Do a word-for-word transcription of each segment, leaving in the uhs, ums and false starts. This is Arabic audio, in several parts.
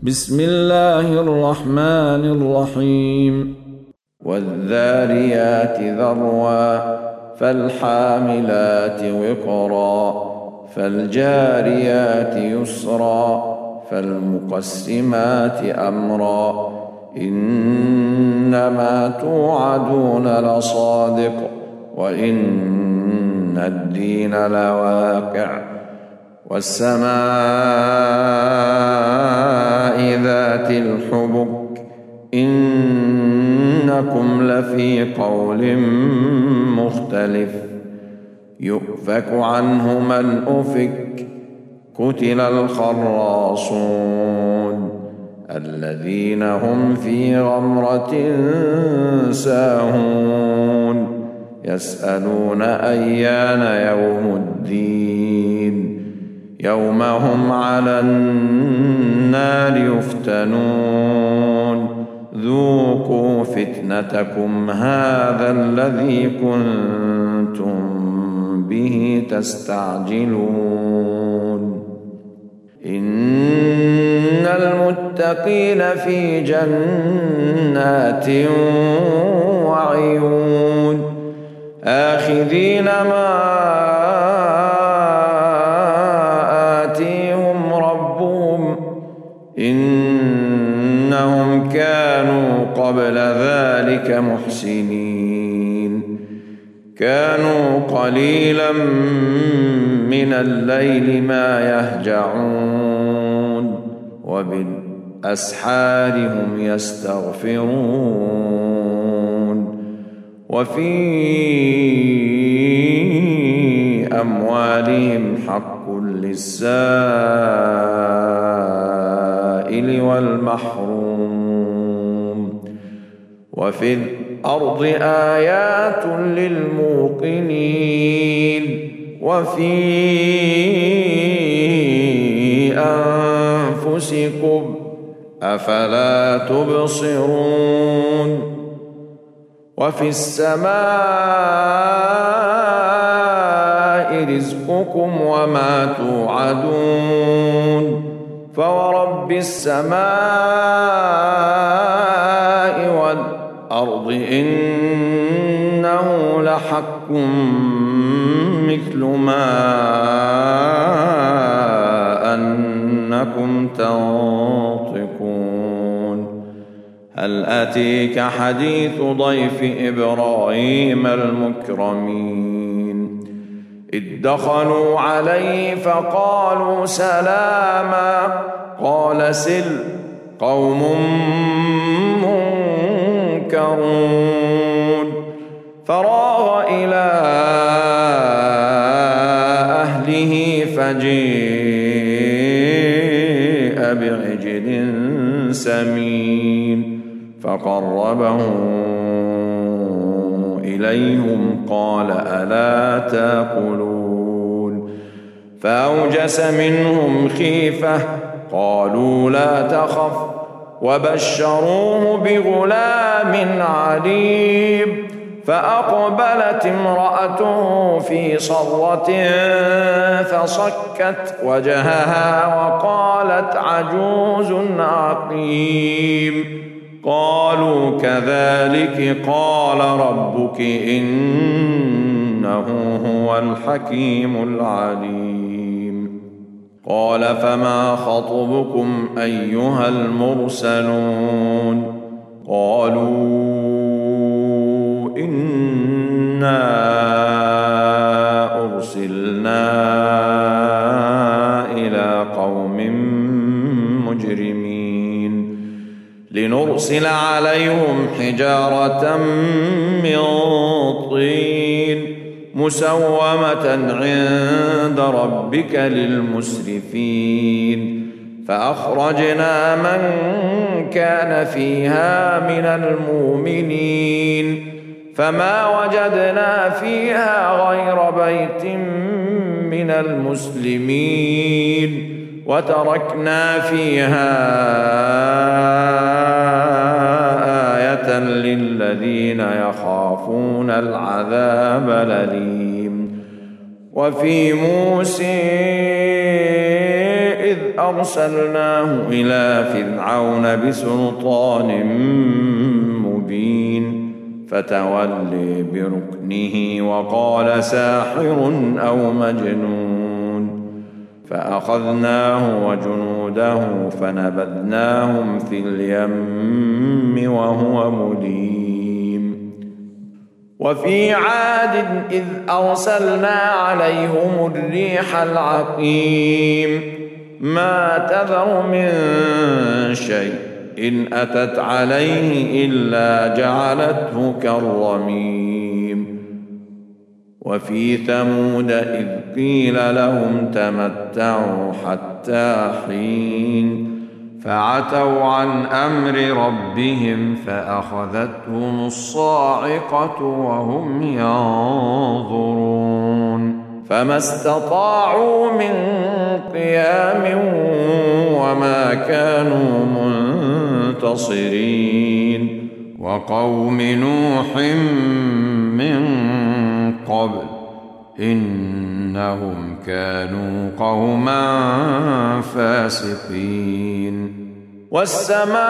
بسم الله الرحمن الرحيم والذاريات ذروا فالحاملات وقرا فالجاريات يسرا فالمقسمات أمرا إنما توعدون لصادق وإن الدين لواقع والسماء ذات الحبك إنكم لفي قول مختلف يؤفك عنه من أفك قتل الخراصون الذين هم في غمرة ساهون يسألون أيان يوم الدين يوم هم على النار يفتنون ذوقوا فتنتكم هذا الذي كنتم به تستعجلون إن المتقين في جنات وعيون آخذين ما آتيهم ربهم إنهم كانوا قبل ذلك محسنين كانوا قليلا من الليل ما يهجعون وبالأسحار هم يستغفرون وفي أموالهم حق للسائل والمحروم وفي الأرض آيات للموقنين وفي أنفسكم أفلا تبصرون وفي السماء رزقكم وما توعدون فورب السماء والأرض إنه لحق مثل ما أنكم تنطقون هل أتيك حديث ضيف إبراهيم المكرمين إذ دخلوا عليه فقالوا سلاما قال سل قوم منكرون فراغ إلى أهله فجيء بعجل سمين فقربه إليهم قال ألا تأكلون فأوجس منهم خيفة قالوا لا تخف وبشروه بغلام عليم فأقبلت امرأته في صرة فصكت وجهها وقالت عجوز عقيم قالوا كذلك قال ربك إنه هو الحكيم العليم قال فما خطبكم أيها المرسلون قالوا إنا أرسلنا إلى قوم مجرمين لنرسل عليهم حجارة من طين مسومة عند ربك للمسرفين فأخرجنا من كان فيها من المؤمنين فما وجدنا فيها غير بيت من المسلمين وتركنا فيها آية للذين يخافون العذاب الأليم وفي موسى إذ أرسلناه إلى فرعون بسلطان مبين فتولي بركنه وقال ساحر أو مجنون فأخذناه وجنوده فنبذناهم في اليم وهو مليم. وفي عاد إذ أرسلنا عليهم الريح العقيم ما تذر من شيء إن أتت عليه إلا جعلته كالرميم. وفي ثمود إذ قيل لهم تمتعوا حتى حين فعتوا عن أمر ربهم فأخذتهم الصاعقة وهم ينظرون فما استطاعوا من قيام وما كانوا منتصرين. وقوم نوح من قبل إنهم كانوا قوما فاسقين. والسماء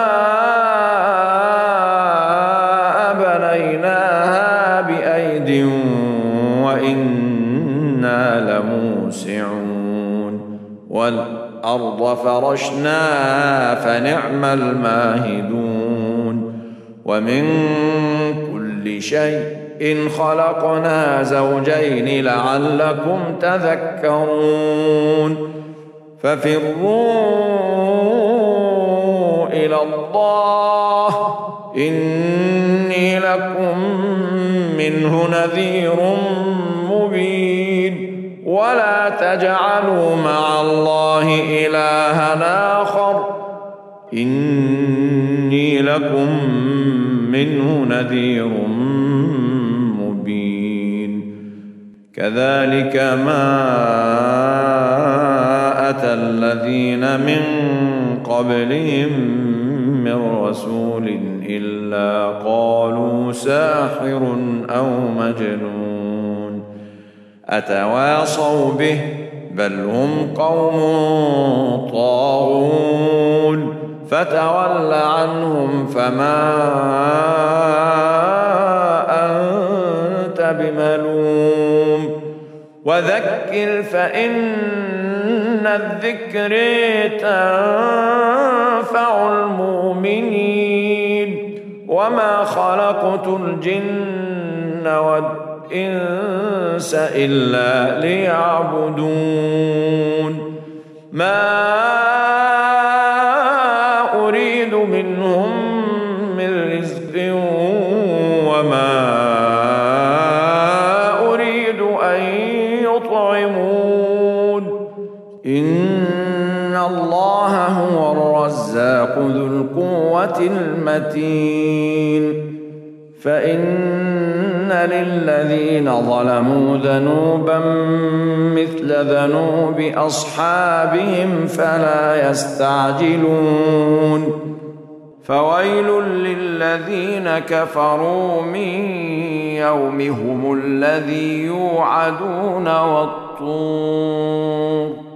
بنيناها بأيد وإنا لموسعون والأرض فرشناها فنعم الماهدون. ومن كل شيء إن خلقنا زوجين لعلكم تذكرون. ففروا إلى الله إني لكم منه نذير مبين. ولا تجعلوا مع الله إلها آخر إني لكم منه نذير مبين. كذلك ما أتى الذين من قبلهم من رسول إلا قالوا ساحر أو مجنون أتواصوا به بل هم قوم طاغون. فتول عنهم فما أنت بملوم وذكر فإن الذكر تنفع المؤمنين. وما خلقت الجن والإنس إلا ليعبدون ما أريد منهم من رزق وما أريد أن يطعمون إن الله هو الرزاق ذو القوة المتين. فإن للذين ظلموا ذنوبا مثل ذنوب أصحابهم فلا يستعجلون. فويل للذين كفروا من يومهم الذي يوعدون والطور